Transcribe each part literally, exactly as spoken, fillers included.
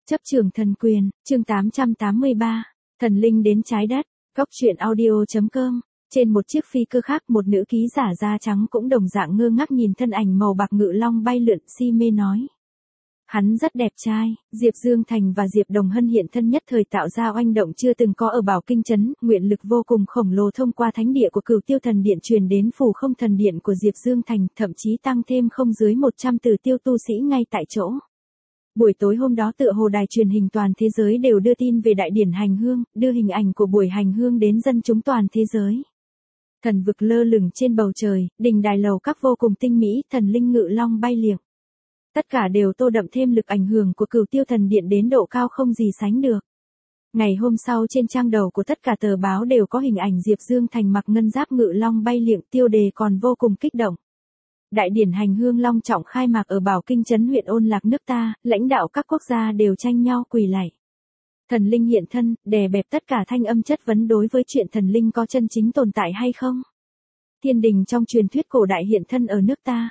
Chấp trường thần quyền, chương tám trăm tám mươi ba, thần linh đến trái đất, góc truyện audio.com. Trên một chiếc phi cơ khác, một nữ ký giả da trắng cũng đồng dạng ngơ ngác nhìn thân ảnh màu bạc ngự long bay lượn, si mê nói. Hắn rất đẹp trai. Diệp Dương Thành và Diệp Đồng Hân hiện thân nhất thời tạo ra oanh động chưa từng có ở Bảo Kinh Trấn, nguyện lực vô cùng khổng lồ thông qua thánh địa của Cửu Tiêu Thần Điện truyền đến phủ không thần điện của Diệp Dương Thành, thậm chí tăng thêm không dưới một trăm tử tiêu tu sĩ ngay tại chỗ. Buổi tối hôm đó tựa hồ đài truyền hình toàn thế giới đều đưa tin về đại điển hành hương, đưa hình ảnh của buổi hành hương đến dân chúng toàn thế giới. Thần vực lơ lửng trên bầu trời, đình đài lầu các vô cùng tinh mỹ, thần linh ngự long bay liệng. Tất cả đều tô đậm thêm lực ảnh hưởng của Cửu Tiêu Thần Điện đến độ cao không gì sánh được. Ngày hôm sau trên trang đầu của tất cả tờ báo đều có hình ảnh Diệp Dương Thành mặc ngân giáp ngự long bay liệng, tiêu đề còn vô cùng kích động. Đại điển hành hương long trọng khai mạc ở Bảo Kinh Trấn huyện Ôn Lạc nước ta, lãnh đạo các quốc gia đều tranh nhau quỳ lạy. Thần linh hiện thân, đè bẹp tất cả thanh âm chất vấn đối với chuyện thần linh có chân chính tồn tại hay không. Thiên đình trong truyền thuyết cổ đại hiện thân ở nước ta.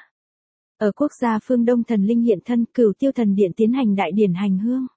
Ở quốc gia phương Đông thần linh hiện thân, Cửu Tiêu Thần Điện tiến hành đại điển hành hương.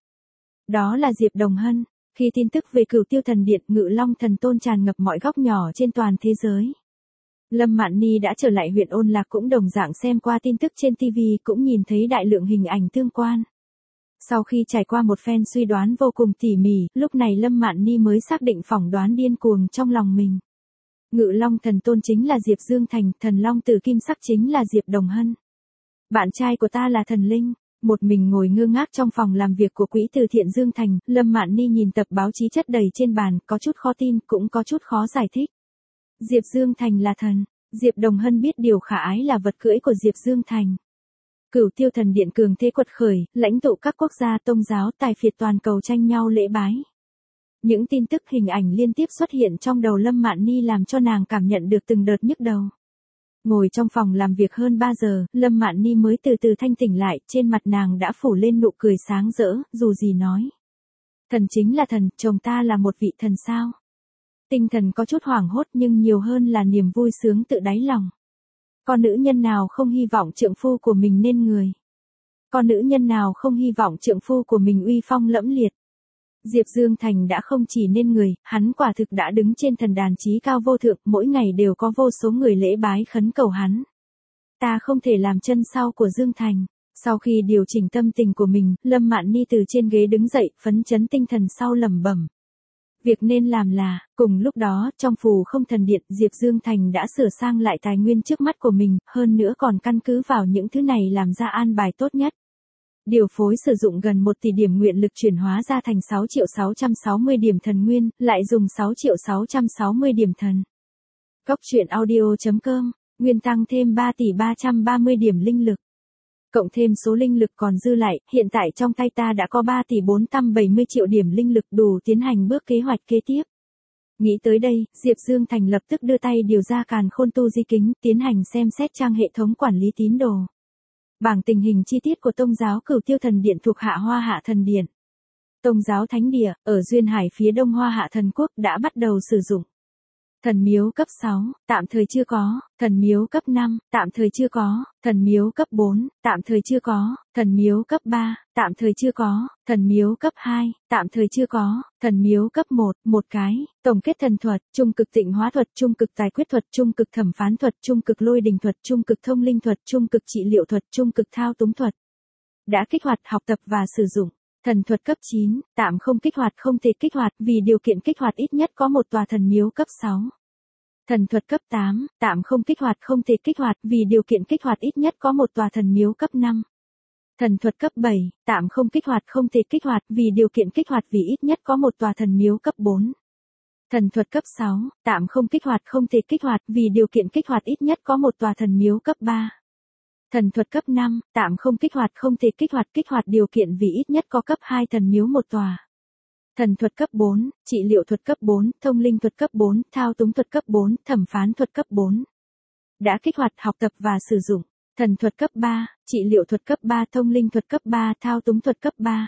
Đó là Diệp Đồng Hân. Khi tin tức về Cửu Tiêu Thần Điện, ngự long thần tôn tràn ngập mọi góc nhỏ trên toàn thế giới. Lâm Mạn Ni đã trở lại huyện Ôn Lạc cũng đồng dạng xem qua tin tức trên ti vi, cũng nhìn thấy đại lượng hình ảnh tương quan. Sau khi trải qua một phen suy đoán vô cùng tỉ mỉ, lúc này Lâm Mạn Ni mới xác định phỏng đoán điên cuồng trong lòng mình. Ngự long thần tôn chính là Diệp Dương Thành, thần long tử kim sắc chính là Diệp Đồng Hân. Bạn trai của ta là thần linh. Một mình ngồi ngơ ngác trong phòng làm việc của quỹ từ thiện Dương Thành, Lâm Mạn Ni nhìn tập báo chí chất đầy trên bàn, có chút khó tin, cũng có chút khó giải thích. Diệp Dương Thành là thần. Diệp Đồng Hân biết điều khả ái là vật cưỡi của Diệp Dương Thành. Cửu Tiêu Thần Điện cường thế quật khởi, lãnh tụ các quốc gia tôn giáo tài phiệt toàn cầu tranh nhau lễ bái. Những tin tức hình ảnh liên tiếp xuất hiện trong đầu Lâm Mạn Ni làm cho nàng cảm nhận được từng đợt nhức đầu. Ngồi trong phòng làm việc hơn ba giờ, Lâm Mạn Ni mới từ từ thanh tỉnh lại, trên mặt nàng đã phủ lên nụ cười sáng rỡ, dù gì nói. Thần chính là thần, chồng ta là một vị thần sao? Tinh thần có chút hoảng hốt nhưng nhiều hơn là niềm vui sướng tự đáy lòng. Con nữ nhân nào không hy vọng trượng phu của mình nên người? Con nữ nhân nào không hy vọng trượng phu của mình uy phong lẫm liệt? Diệp Dương Thành đã không chỉ nên người, hắn quả thực đã đứng trên thần đàn chí cao vô thượng, mỗi ngày đều có vô số người lễ bái khấn cầu hắn. Ta không thể làm chân sau của Dương Thành. Sau khi điều chỉnh tâm tình của mình, Lâm Mạn Ni từ trên ghế đứng dậy, phấn chấn tinh thần sau lẩm bẩm. Việc nên làm là, cùng lúc đó, trong phù không thần điện, Diệp Dương Thành đã sửa sang lại tài nguyên trước mắt của mình, hơn nữa còn căn cứ vào những thứ này làm ra an bài tốt nhất. Điều phối sử dụng gần một tỷ điểm nguyện lực chuyển hóa ra thành sáu triệu sáu trăm sáu mươi điểm thần nguyên, lại dùng sáu triệu sáu trăm sáu mươi điểm thần. Góc truyện audio.com, nguyên tăng thêm ba tỷ ba trăm ba mươi điểm linh lực. Cộng thêm số linh lực còn dư lại, hiện tại trong tay ta đã có ba tỷ bốn trăm bảy mươi triệu điểm linh lực đủ tiến hành bước kế hoạch kế tiếp. Nghĩ tới đây, Diệp Dương Thành lập tức đưa tay điều ra càn khôn tu di kính, tiến hành xem xét trang hệ thống quản lý tín đồ. Bảng tình hình chi tiết của Tông giáo Cửu Tiêu Thần Điện thuộc Hạ Hoa Hạ Thần Điện. Tông giáo Thánh Địa, ở Duyên Hải phía đông Hoa Hạ Thần Quốc đã bắt đầu sử dụng. Thần miếu cấp sáu, tạm thời chưa có. Thần miếu cấp năm, tạm thời chưa có. Thần miếu cấp bốn, tạm thời chưa có. Thần miếu cấp ba, tạm thời chưa có. Thần miếu cấp hai, tạm thời chưa có. Thần miếu cấp một, một cái. Tổng kết thần thuật, trung cực tịnh hóa thuật, trung cực tài quyết thuật, trung cực thẩm phán thuật, trung cực lôi đình thuật, trung cực thông linh thuật, trung cực trị liệu thuật, trung cực thao túng thuật. Đã kích hoạt, học tập và sử dụng. Thần thuật cấp chín, tạm không kích hoạt, không thể kích hoạt vì điều kiện kích hoạt ít nhất có một tòa thần miếu cấp sáu. Thần thuật cấp tám, tạm không kích hoạt, không thể kích hoạt vì điều kiện kích hoạt ít nhất có một tòa thần miếu cấp năm. Thần thuật cấp bảy, tạm không kích hoạt, không thể kích hoạt vì điều kiện kích hoạt vì ít nhất có một tòa thần miếu cấp bốn. Thần thuật cấp sáu, tạm không kích hoạt, không thể kích hoạt vì điều kiện kích hoạt ít nhất có một tòa thần miếu cấp ba. Thần thuật cấp năm, tạm không kích hoạt, không thể kích hoạt, kích hoạt điều kiện vì ít nhất có cấp hai thần miếu một tòa. Thần thuật cấp bốn, trị liệu thuật cấp bốn, thông linh thuật cấp bốn, thao túng thuật cấp bốn, thẩm phán thuật cấp bốn. Đã kích hoạt, học tập và sử dụng. Thần thuật cấp ba, trị liệu thuật cấp ba, thông linh thuật cấp ba, thao túng thuật cấp ba.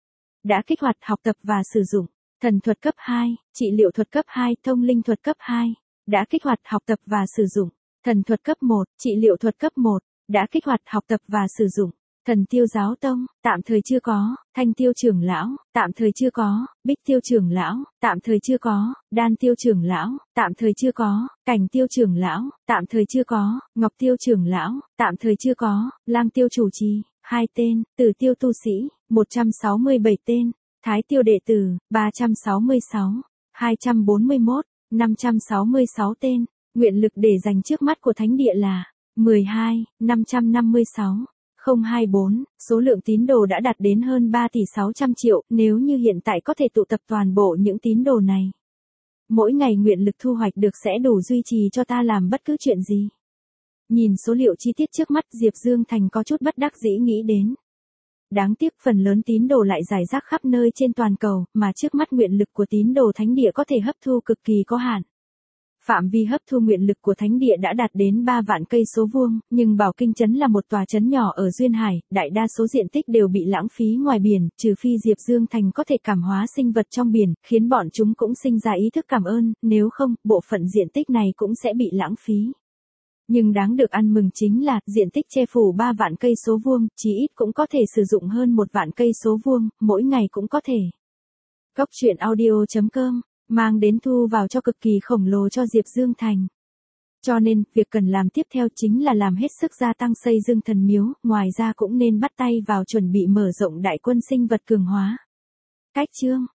Đã kích hoạt, học tập và sử dụng. Thần thuật cấp hai, trị liệu thuật cấp hai, thông linh thuật cấp hai. Đã kích hoạt, học tập và sử dụng. Thần thuật cấp một, trị liệu thuật cấp một. Đã kích hoạt, học tập và sử dụng. Thần Tiêu Giáo Tông, tạm thời chưa có, Thanh Tiêu trưởng lão, tạm thời chưa có, Bích Tiêu trưởng lão, tạm thời chưa có, Đan Tiêu trưởng lão, tạm thời chưa có, Cảnh Tiêu trưởng lão, tạm thời chưa có, Ngọc Tiêu trưởng lão, tạm thời chưa có, Lam Tiêu chủ trì, hai tên, Tử Tiêu tu sĩ, một trăm sáu mươi bảy tên, Thái Tiêu đệ tử, ba trăm sáu mươi sáu, hai trăm bốn mươi mốt, năm trăm sáu mươi sáu tên, nguyện lực để dành trước mắt của thánh địa là mười hai, năm trăm năm mươi sáu. không hai bốn, số lượng tín đồ đã đạt đến hơn ba tỷ sáu trăm triệu, nếu như hiện tại có thể tụ tập toàn bộ những tín đồ này. Mỗi ngày nguyện lực thu hoạch được sẽ đủ duy trì cho ta làm bất cứ chuyện gì. Nhìn số liệu chi tiết trước mắt, Diệp Dương Thành có chút bất đắc dĩ nghĩ đến. Đáng tiếc phần lớn tín đồ lại rải rác khắp nơi trên toàn cầu, mà trước mắt nguyện lực của tín đồ thánh địa có thể hấp thu cực kỳ có hạn. Phạm vi hấp thu nguyện lực của thánh địa đã đạt đến ba vạn cây số vuông, nhưng Bảo Kinh trấn là một tòa trấn nhỏ ở Duyên Hải, đại đa số diện tích đều bị lãng phí ngoài biển, trừ phi Diệp Dương Thành có thể cảm hóa sinh vật trong biển, khiến bọn chúng cũng sinh ra ý thức cảm ơn, nếu không, bộ phận diện tích này cũng sẽ bị lãng phí. Nhưng đáng được ăn mừng chính là, diện tích che phủ ba vạn cây số vuông, chí ít cũng có thể sử dụng hơn một vạn cây số vuông, mỗi ngày cũng có thể. Góc truyện audio chấm com mang đến thu vào cho cực kỳ khổng lồ cho Diệp Dương Thành. Cho nên, việc cần làm tiếp theo chính là làm hết sức gia tăng xây dựng thần miếu, ngoài ra cũng nên bắt tay vào chuẩn bị mở rộng đại quân sinh vật cường hóa. Cách chương